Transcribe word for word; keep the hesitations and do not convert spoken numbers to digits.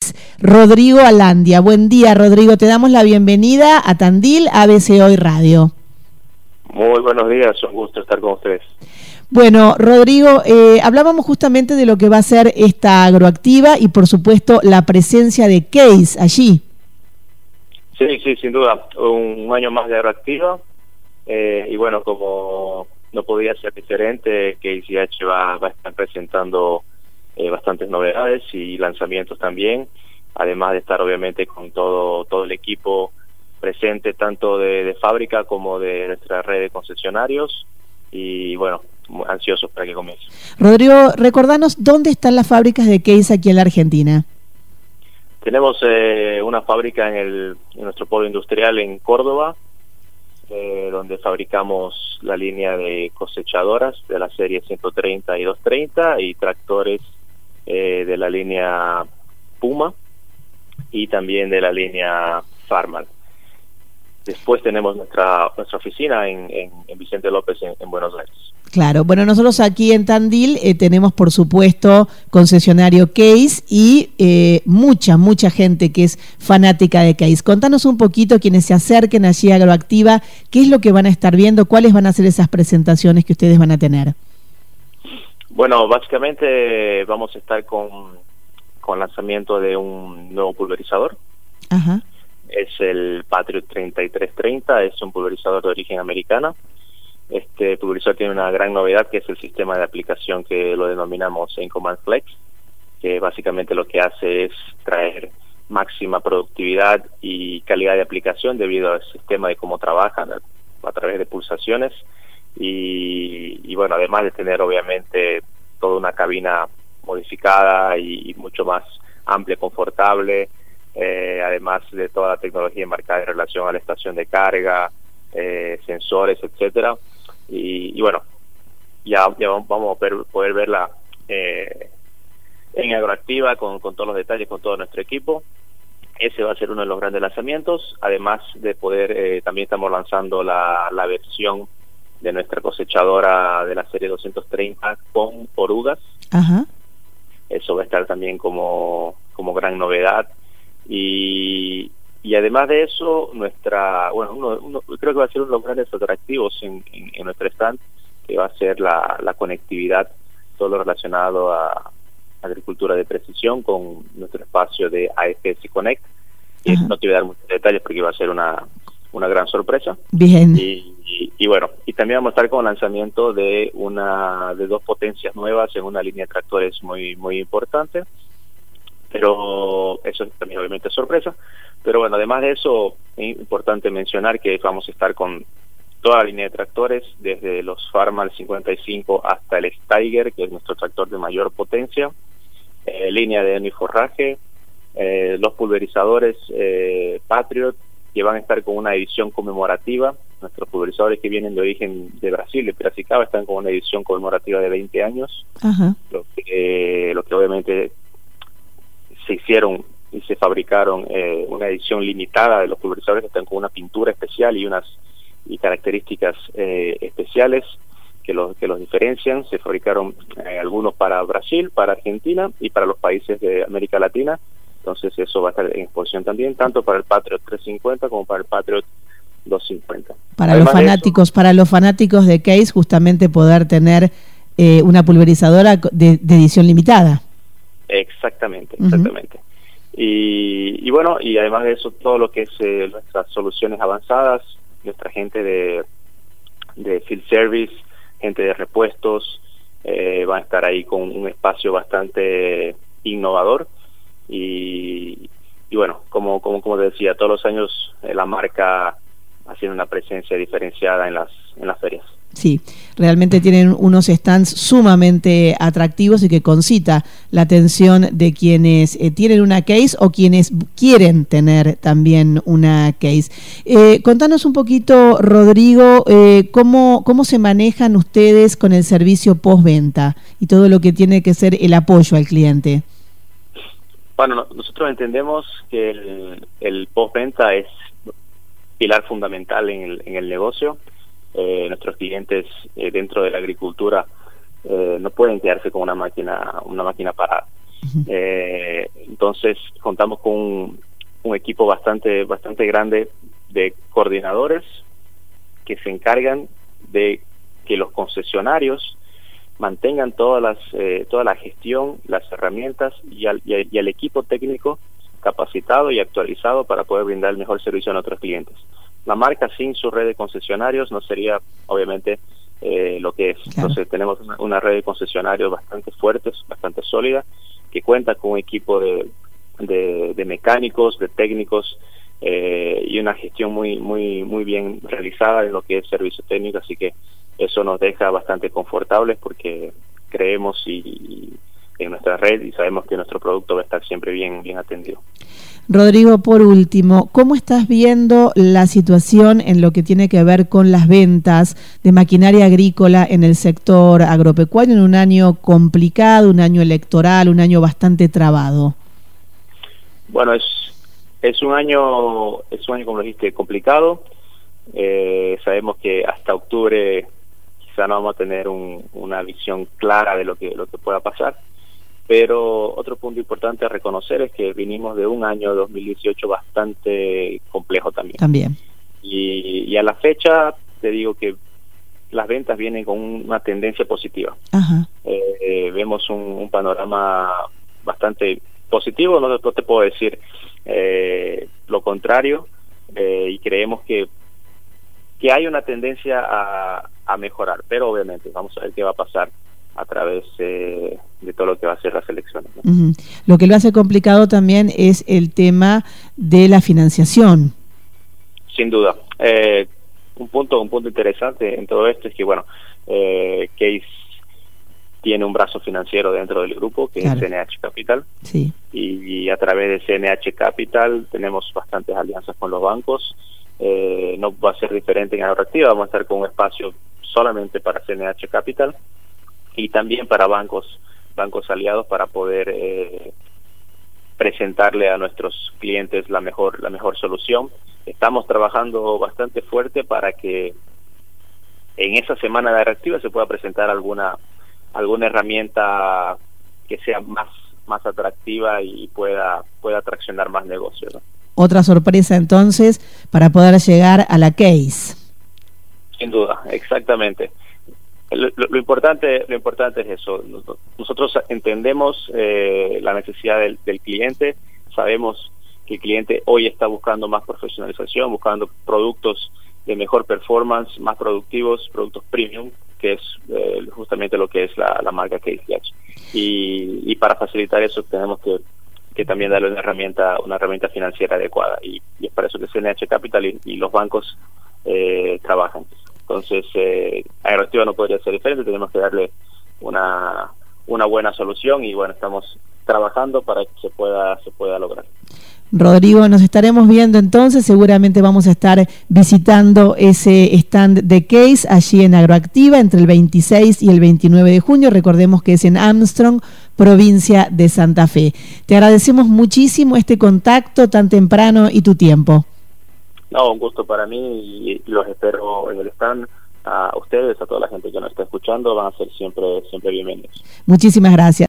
es Rodrigo Alandia. Buen día, Rodrigo, te damos la bienvenida a Tandil, A B C Hoy Radio. Muy buenos días, un gusto estar con ustedes. Bueno, Rodrigo, eh, hablábamos justamente de lo que va a ser esta agroactiva y por supuesto la presencia de Case allí. Sí, sí, sin duda, un, un año más de agroactiva eh, y bueno, como no podía ser diferente, Case I H va, va a estar presentando eh, bastantes novedades y lanzamientos también, además de estar obviamente con todo, todo el equipo presente tanto de, de fábrica como de nuestra red de concesionarios y bueno, ansiosos para que comience. Rodrigo, recordanos dónde están las fábricas de Case aquí en la Argentina. Tenemos eh, una fábrica en, el, en nuestro polo industrial en Córdoba, eh, donde fabricamos la línea de cosechadoras de la serie ciento treinta y doscientos treinta y tractores eh, de la línea Puma y también de la línea Farmar. Después tenemos nuestra nuestra oficina en, en, en Vicente López, en, en Buenos Aires. Claro, bueno, nosotros aquí en Tandil eh, tenemos, por supuesto, concesionario Case y eh, mucha, mucha gente que es fanática de Case. Contanos un poquito, quienes se acerquen allí a Agroactiva, qué es lo que van a estar viendo, cuáles van a ser esas presentaciones que ustedes van a tener. Bueno, básicamente vamos a estar con, con lanzamiento de un nuevo pulverizador. Ajá. Es el Patriot treinta y tres treinta, es un pulverizador de origen americana. Este pulverizador tiene una gran novedad, que es el sistema de aplicación que lo denominamos EnCommand Flex, que básicamente lo que hace es traer máxima productividad y calidad de aplicación debido al sistema de cómo trabajan a través de pulsaciones y, y bueno, además de tener obviamente toda una cabina modificada y, y mucho más amplia, confortable. Eh, además de toda la tecnología embarcada en relación a la estación de carga, eh, sensores, etcétera, y, y bueno, ya, ya vamos a ver, poder verla eh, en Agroactiva con, con todos los detalles, con todo nuestro equipo. Ese va a ser uno de los grandes lanzamientos, además de poder, eh, también estamos lanzando la, la versión de nuestra cosechadora de la serie doscientos treinta con orugas. Ajá. Eso va a estar también como, como gran novedad. Y, y además de eso, nuestra, bueno, uno, uno, creo que va a ser uno de los grandes atractivos en, en, en nuestro stand, que va a ser la, la conectividad, todo lo relacionado a agricultura de precisión con nuestro espacio de A F S Connect. Y no te voy a dar muchos detalles porque va a ser una, una gran sorpresa. Bien. Y, y, y bueno, y también vamos a estar con el lanzamiento de una de dos potencias nuevas en una línea de tractores muy, muy importante. Pero eso también obviamente es sorpresa. Pero bueno, además de eso, es importante mencionar que vamos a estar con toda la línea de tractores, desde los Farmar cincuenta y cinco hasta el Steiger, que es nuestro tractor de mayor potencia, eh, línea de uniforraje, eh, los pulverizadores eh, Patriot, que van a estar con una edición conmemorativa. Nuestros pulverizadores que vienen de origen de Brasil, de Piracicaba, están con una edición conmemorativa de veinte años. Ajá. Lo que, eh, lo que obviamente se hicieron y se fabricaron eh, una edición limitada de los pulverizadores que están con una pintura especial y unas y características eh, especiales que los que los diferencian. Se fabricaron eh, algunos para Brasil, para Argentina y para los países de América Latina. Entonces eso va a estar en exposición también, tanto para el Patriot trescientos cincuenta como para el Patriot doscientos cincuenta. Para Además los fanáticos, eso, para los fanáticos de Case, justamente poder tener eh, una pulverizadora de, de edición limitada. Exactamente, exactamente. Uh-huh. Y, y bueno, y además de eso, todo lo que es eh, nuestras soluciones avanzadas, nuestra gente de, de field service, gente de repuestos, eh, van a estar ahí con un espacio bastante innovador. Y, y bueno, como, como, como te decía, todos los años eh, la marca haciendo una presencia diferenciada en las, en las ferias. Sí, realmente tienen unos stands sumamente atractivos y que concita la atención de quienes eh, tienen una Case o quienes quieren tener también una Case. Eh, contanos un poquito, Rodrigo, eh, cómo, cómo se manejan ustedes con el servicio postventa y todo lo que tiene que ser el apoyo al cliente. Bueno, nosotros entendemos que el, el postventa es pilar fundamental en el, en el negocio. Eh, nuestros clientes eh, dentro de la agricultura eh, no pueden quedarse con una máquina una máquina parada. Uh-huh. Eh, entonces contamos con un, un equipo bastante, bastante grande de coordinadores que se encargan de que los concesionarios mantengan todas las, eh, toda la gestión, las herramientas y al, y, y al equipo técnico capacitado y actualizado para poder brindar el mejor servicio a nuestros clientes. La marca sin su red de concesionarios no sería obviamente eh, lo que es. Claro. Entonces tenemos una, una red de concesionarios bastante fuertes, bastante sólida, que cuenta con un equipo de, de, de mecánicos, de técnicos eh, y una gestión muy muy muy bien realizada en lo que es servicio técnico, así que eso nos deja bastante confortables porque creemos y, y en nuestra red y sabemos que nuestro producto va a estar siempre bien, bien atendido. Rodrigo, por último, ¿cómo estás viendo la situación en lo que tiene que ver con las ventas de maquinaria agrícola en el sector agropecuario en un año complicado, un año electoral, un año bastante trabado? Bueno, es es un año, es un año, como lo dijiste, complicado. Eh, sabemos que hasta octubre quizá no vamos a tener un, una visión clara de lo que lo que pueda pasar. Pero otro punto importante a reconocer es que vinimos de un año dos mil dieciocho bastante complejo también. También. Y, y a la fecha te digo que las ventas vienen con una tendencia positiva. Ajá. Eh, vemos un, un panorama bastante positivo, no, no te puedo decir eh, lo contrario, eh, y creemos que, que hay una tendencia a, a mejorar, pero obviamente vamos a ver qué va a pasar a través eh, de todo lo que va a ser las elecciones, ¿no? Uh-huh. Lo que lo hace complicado también es el tema de la financiación. Sin duda. Eh, un punto un punto interesante en todo esto es que, bueno, eh, Case tiene un brazo financiero dentro del grupo, que claro. es C N H Capital. Sí. Y, y a través de C N H Capital tenemos bastantes alianzas con los bancos. Eh, no va a ser diferente en Agroactiva, vamos a estar con un espacio solamente para C N H Capital y también para bancos bancos aliados para poder eh, presentarle a nuestros clientes la mejor la mejor solución. Estamos trabajando bastante fuerte para que en esa semana de Agroactiva se pueda presentar alguna alguna herramienta que sea más más atractiva y pueda pueda traccionar más negocios, ¿no? Otra sorpresa entonces para poder llegar a la Case. Sin duda, exactamente. Lo, lo importante lo importante es eso. Nosotros entendemos eh, la necesidad del, del cliente, sabemos que el cliente hoy está buscando más profesionalización, buscando productos de mejor performance, más productivos, productos premium, que es eh, justamente lo que es la, la marca Case I H. Y, y para facilitar eso tenemos que, que también darle una herramienta una herramienta financiera adecuada, y, y es para eso que C N H Capital y, y los bancos eh, trabajan. Entonces, eh, Agroactiva no podría ser diferente, tenemos que darle una una buena solución y bueno, estamos trabajando para que se pueda se pueda lograr. Rodrigo, nos estaremos viendo entonces, seguramente vamos a estar visitando ese stand de Case allí en Agroactiva entre el veintiséis y el veintinueve de junio, recordemos que es en Armstrong, provincia de Santa Fe. Te agradecemos muchísimo este contacto tan temprano y tu tiempo. No, un gusto para mí y los espero en el stand. A ustedes, a toda la gente que nos está escuchando, van a ser siempre, siempre bienvenidos. Muchísimas gracias.